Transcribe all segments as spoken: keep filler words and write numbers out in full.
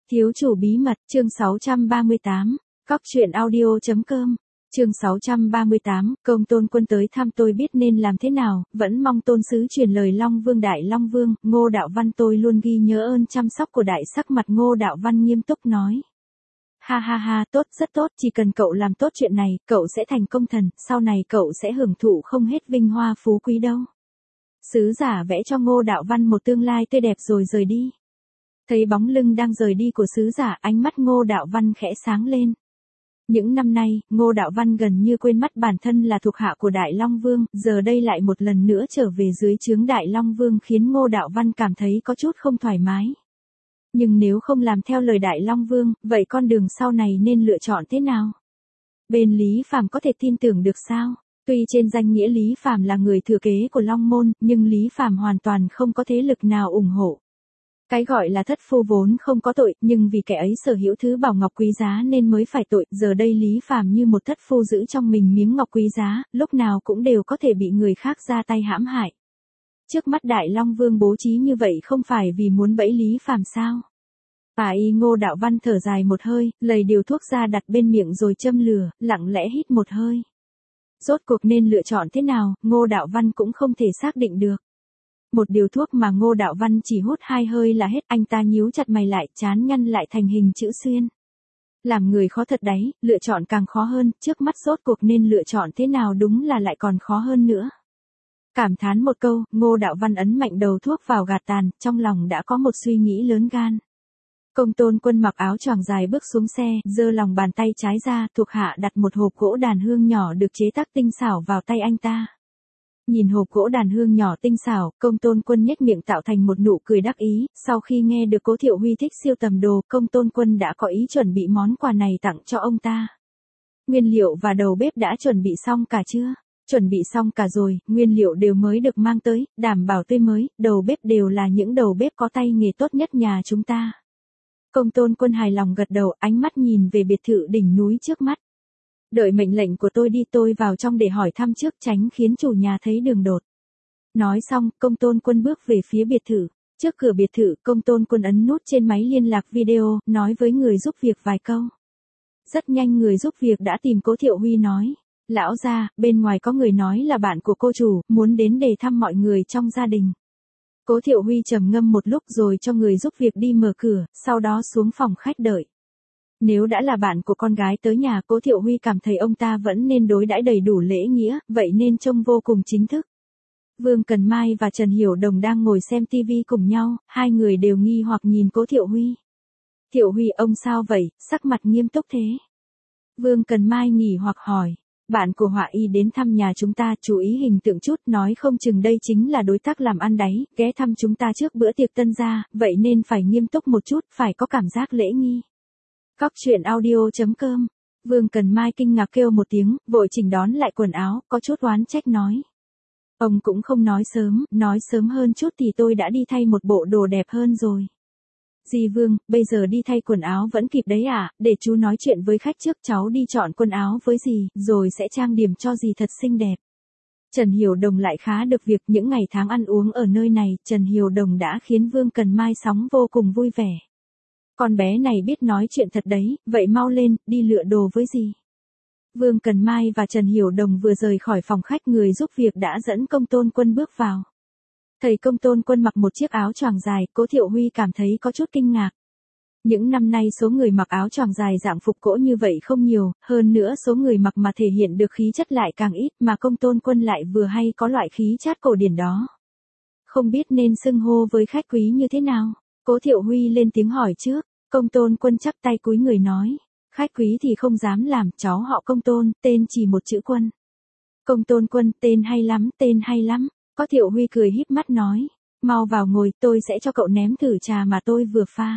Thiếu chủ bí mật, chương sáu trăm ba mươi tám, cóc truyện audio.com, chương sáu trăm ba mươi tám, Công Tôn Quân tới thăm tôi biết nên làm thế nào, vẫn mong tôn sứ truyền lời Long Vương Đại Long Vương, Ngô Đạo Văn tôi luôn ghi nhớ ơn chăm sóc của đại sắc mặt Ngô Đạo Văn nghiêm túc nói. Ha ha ha, tốt, rất tốt, chỉ cần cậu làm tốt chuyện này, cậu sẽ thành công thần, sau này cậu sẽ hưởng thụ không hết vinh hoa phú quý đâu. Sứ giả vẽ cho Ngô Đạo Văn một tương lai tươi đẹp rồi rời đi. Thấy bóng lưng đang rời đi của sứ giả, ánh mắt Ngô Đạo Văn khẽ sáng lên. Những năm nay, Ngô Đạo Văn gần như quên mất bản thân là thuộc hạ của Đại Long Vương, giờ đây lại một lần nữa trở về dưới trướng Đại Long Vương khiến Ngô Đạo Văn cảm thấy có chút không thoải mái. Nhưng nếu không làm theo lời Đại Long Vương, vậy con đường sau này nên lựa chọn thế nào? Bên Lý Phàm có thể tin tưởng được sao? Tuy trên danh nghĩa Lý Phàm là người thừa kế của Long Môn, nhưng Lý Phàm hoàn toàn không có thế lực nào ủng hộ. Cái gọi là thất phu vốn không có tội, nhưng vì kẻ ấy sở hữu thứ bảo ngọc quý giá nên mới phải tội, giờ đây Lý Phàm như một thất phu giữ trong mình miếng ngọc quý giá, lúc nào cũng đều có thể bị người khác ra tay hãm hại. Trước mắt Đại Long Vương bố trí như vậy không phải vì muốn bẫy Lý Phàm sao? À y Ngô Đạo Văn thở dài một hơi, lấy điều thuốc ra đặt bên miệng rồi châm lửa, lặng lẽ hít một hơi. Rốt cuộc nên lựa chọn thế nào, Ngô Đạo Văn cũng không thể xác định được. Một điều thuốc mà Ngô Đạo Văn chỉ hút hai hơi là hết, anh ta nhíu chặt mày lại, trán nhăn lại thành hình chữ xuyên. Làm người khó thật đấy, lựa chọn càng khó hơn, trước mắt rốt cuộc nên lựa chọn thế nào đúng là lại còn khó hơn nữa. Cảm thán một câu, Ngô Đạo Văn ấn mạnh đầu thuốc vào gạt tàn, trong lòng đã có một suy nghĩ lớn gan. Công Tôn Quân mặc áo choàng dài bước xuống xe, giơ lòng bàn tay trái ra, thuộc hạ đặt một hộp gỗ đàn hương nhỏ được chế tác tinh xảo vào tay anh ta. Nhìn hộp gỗ đàn hương nhỏ tinh xảo, Công Tôn Quân nhếch miệng tạo thành một nụ cười đắc ý, sau khi nghe được Cố Thiệu Huy thích siêu tầm đồ, Công Tôn Quân đã có ý chuẩn bị món quà này tặng cho ông ta. Nguyên liệu và đầu bếp đã chuẩn bị xong cả chưa? Chuẩn bị xong cả rồi, nguyên liệu đều mới được mang tới, đảm bảo tươi mới, đầu bếp đều là những đầu bếp có tay nghề tốt nhất nhà chúng ta. Công Tôn Quân hài lòng gật đầu, ánh mắt nhìn về biệt thự đỉnh núi trước mắt. Đợi mệnh lệnh của tôi đi, tôi vào trong để hỏi thăm trước tránh khiến chủ nhà thấy đường đột. Nói xong, Công Tôn Quân bước về phía biệt thự. Trước cửa biệt thự, Công Tôn Quân ấn nút trên máy liên lạc video, nói với người giúp việc vài câu. Rất nhanh người giúp việc đã tìm Cố Thiệu Huy nói. Lão gia, bên ngoài có người nói là bạn của cô chủ, muốn đến để thăm mọi người trong gia đình. Cố Thiệu Huy trầm ngâm một lúc rồi cho người giúp việc đi mở cửa, sau đó xuống phòng khách đợi. Nếu đã là bạn của con gái tới nhà, Cố Thiệu Huy cảm thấy ông ta vẫn nên đối đãi đầy đủ lễ nghĩa, vậy nên trông vô cùng chính thức. Vương Cần Mai và Trần Hiểu Đồng đang ngồi xem tivi cùng nhau, hai người đều nghi hoặc nhìn Cố Thiệu Huy. Thiệu Huy, ông sao vậy, sắc mặt nghiêm túc thế? Vương Cần Mai nghỉ hoặc hỏi. Bạn của họa y đến thăm nhà chúng ta, chú ý hình tượng chút, nói không chừng đây chính là đối tác làm ăn đấy, ghé thăm chúng ta trước bữa tiệc tân gia, vậy nên phải nghiêm túc một chút, phải có cảm giác lễ nghi. Cóc truyện audio.com, Vương Cần Mai kinh ngạc kêu một tiếng, vội chỉnh đón lại quần áo, có chút oán trách nói. Ông cũng không nói sớm, nói sớm hơn chút thì tôi đã đi thay một bộ đồ đẹp hơn rồi. Dì Vương, bây giờ đi thay quần áo vẫn kịp đấy à, để chú nói chuyện với khách trước, cháu đi chọn quần áo với dì, rồi sẽ trang điểm cho dì thật xinh đẹp. Trần Hiểu Đồng lại khá được việc, những ngày tháng ăn uống ở nơi này, Trần Hiểu Đồng đã khiến Vương Cần Mai sóng vô cùng vui vẻ. Con bé này biết nói chuyện thật đấy, vậy mau lên, đi lựa đồ với dì. Vương Cần Mai và Trần Hiểu Đồng vừa rời khỏi phòng khách, người giúp việc đã dẫn Công Tôn Quân bước vào. Thầy Công Tôn Quân mặc một chiếc áo choàng dài, Cố Thiệu Huy cảm thấy có chút kinh ngạc. Những năm nay số người mặc áo choàng dài dạng phục cỗ như vậy không nhiều, hơn nữa số người mặc mà thể hiện được khí chất lại càng ít, mà Công Tôn Quân lại vừa hay có loại khí chất cổ điển đó. Không biết nên xưng hô với khách quý như thế nào? Cố Thiệu Huy lên tiếng hỏi trước, Công Tôn Quân chắp tay cúi người nói. Khách quý thì không dám làm, cháu họ Công Tôn, tên chỉ một chữ Quân. Công Tôn Quân, tên hay lắm, tên hay lắm. Có Thiệu Huy cười híp mắt nói, mau vào ngồi, tôi sẽ cho cậu nếm thử trà mà tôi vừa pha.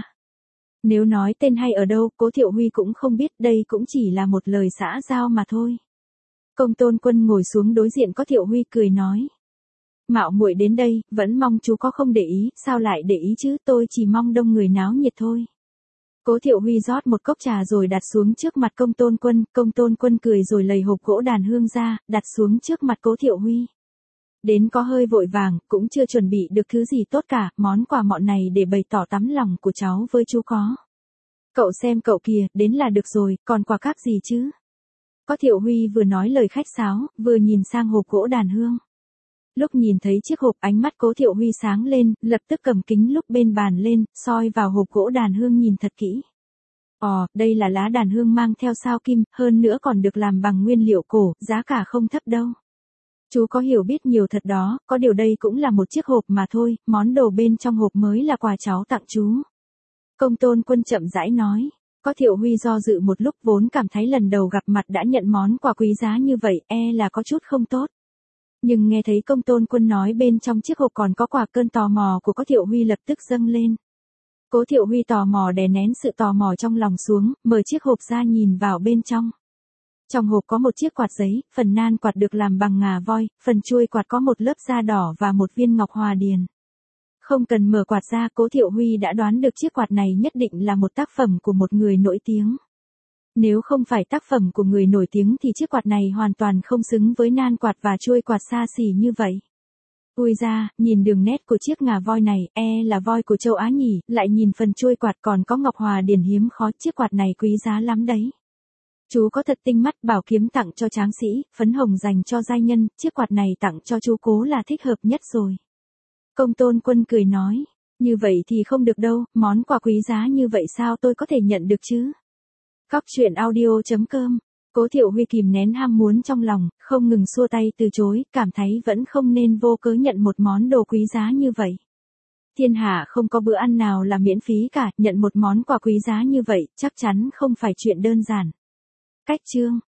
Nếu nói tên hay ở đâu, Cố Thiệu Huy cũng không biết, đây cũng chỉ là một lời xã giao mà thôi. Công Tôn Quân ngồi xuống đối diện có Thiệu Huy cười nói. Mạo muội đến đây, vẫn mong chú có không để ý, sao lại để ý chứ, tôi chỉ mong đông người náo nhiệt thôi. Cố Thiệu Huy rót một cốc trà rồi đặt xuống trước mặt Công Tôn Quân, Công Tôn Quân cười rồi lấy hộp gỗ đàn hương ra, đặt xuống trước mặt Cố Thiệu Huy. Đến có hơi vội vàng, cũng chưa chuẩn bị được thứ gì tốt cả, món quà mọn này để bày tỏ tấm lòng của cháu với chú có. Cậu xem cậu kìa, đến là được rồi, còn quà cáp gì chứ? Có Thiệu Huy vừa nói lời khách sáo, vừa nhìn sang hộp gỗ đàn hương. Lúc nhìn thấy chiếc hộp ánh mắt Cố Thiệu Huy sáng lên, lập tức cầm kính lúc bên bàn lên, soi vào hộp gỗ đàn hương nhìn thật kỹ. Ồ, đây là lá đàn hương mang theo sao kim, hơn nữa còn được làm bằng nguyên liệu cổ, giá cả không thấp đâu. Chú có hiểu biết nhiều thật đó, có điều đây cũng là một chiếc hộp mà thôi, món đồ bên trong hộp mới là quà cháu tặng chú. Công Tôn Quân chậm rãi nói. Có Thiệu Huy do dự một lúc, vốn cảm thấy lần đầu gặp mặt đã nhận món quà quý giá như vậy, e là có chút không tốt. Nhưng nghe thấy Công Tôn Quân nói bên trong chiếc hộp còn có quà, cơn tò mò của Có Thiệu Huy lập tức dâng lên. Cố Thiệu Huy tò mò đè nén sự tò mò trong lòng xuống, mở chiếc hộp ra nhìn vào bên trong. Trong hộp có một chiếc quạt giấy, phần nan quạt được làm bằng ngà voi, phần chuôi quạt có một lớp da đỏ và một viên ngọc hòa điền. Không cần mở quạt ra, Cố Thiệu Huy đã đoán được chiếc quạt này nhất định là một tác phẩm của một người nổi tiếng. Nếu không phải tác phẩm của người nổi tiếng thì chiếc quạt này hoàn toàn không xứng với nan quạt và chuôi quạt xa xỉ như vậy. Ui ra, nhìn đường nét của chiếc ngà voi này, e là voi của châu Á nhỉ, lại nhìn phần chuôi quạt còn có ngọc hòa điền hiếm khó, chiếc quạt này quý giá lắm đấy. Chú có thật tinh mắt, bảo kiếm tặng cho tráng sĩ, phấn hồng dành cho giai nhân, chiếc quạt này tặng cho chú Cố là thích hợp nhất rồi. Công Tôn Quân cười nói, như vậy thì không được đâu, món quà quý giá như vậy sao tôi có thể nhận được chứ? Cóc truyện audio chấm com. Cố Thiệu Huy kìm nén ham muốn trong lòng, không ngừng xua tay từ chối, cảm thấy vẫn không nên vô cớ nhận một món đồ quý giá như vậy. Thiên hạ không có bữa ăn nào là miễn phí cả, nhận một món quà quý giá như vậy, chắc chắn không phải chuyện đơn giản. Cách chương